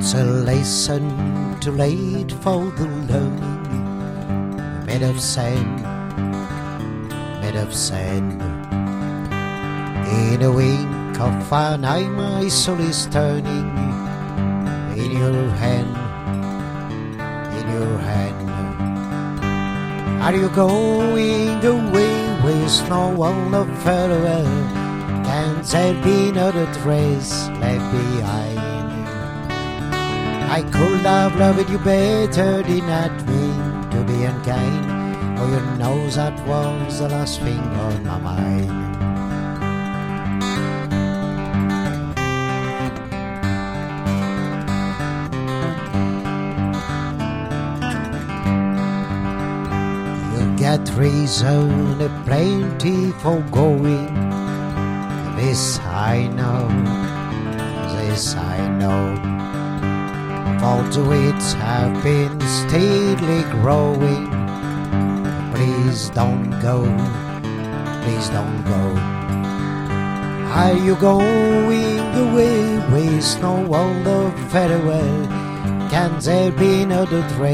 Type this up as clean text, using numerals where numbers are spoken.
It's a lesson too late for the learning. Made of sand, made of sand. In a wink of an eye, my soul is turning. In your hand, in your hand. Are you going away with no one of farewell? Can there be another trace left behind? I could have loved you better, did not mean to be unkind. Oh, you know that was the last thing on my mind. You got reason plenty for going. This I know, this I know. For the weeds have been steadily growing. Please don't go, please don't go. Are you going away with no word of farewell? Can there be another trace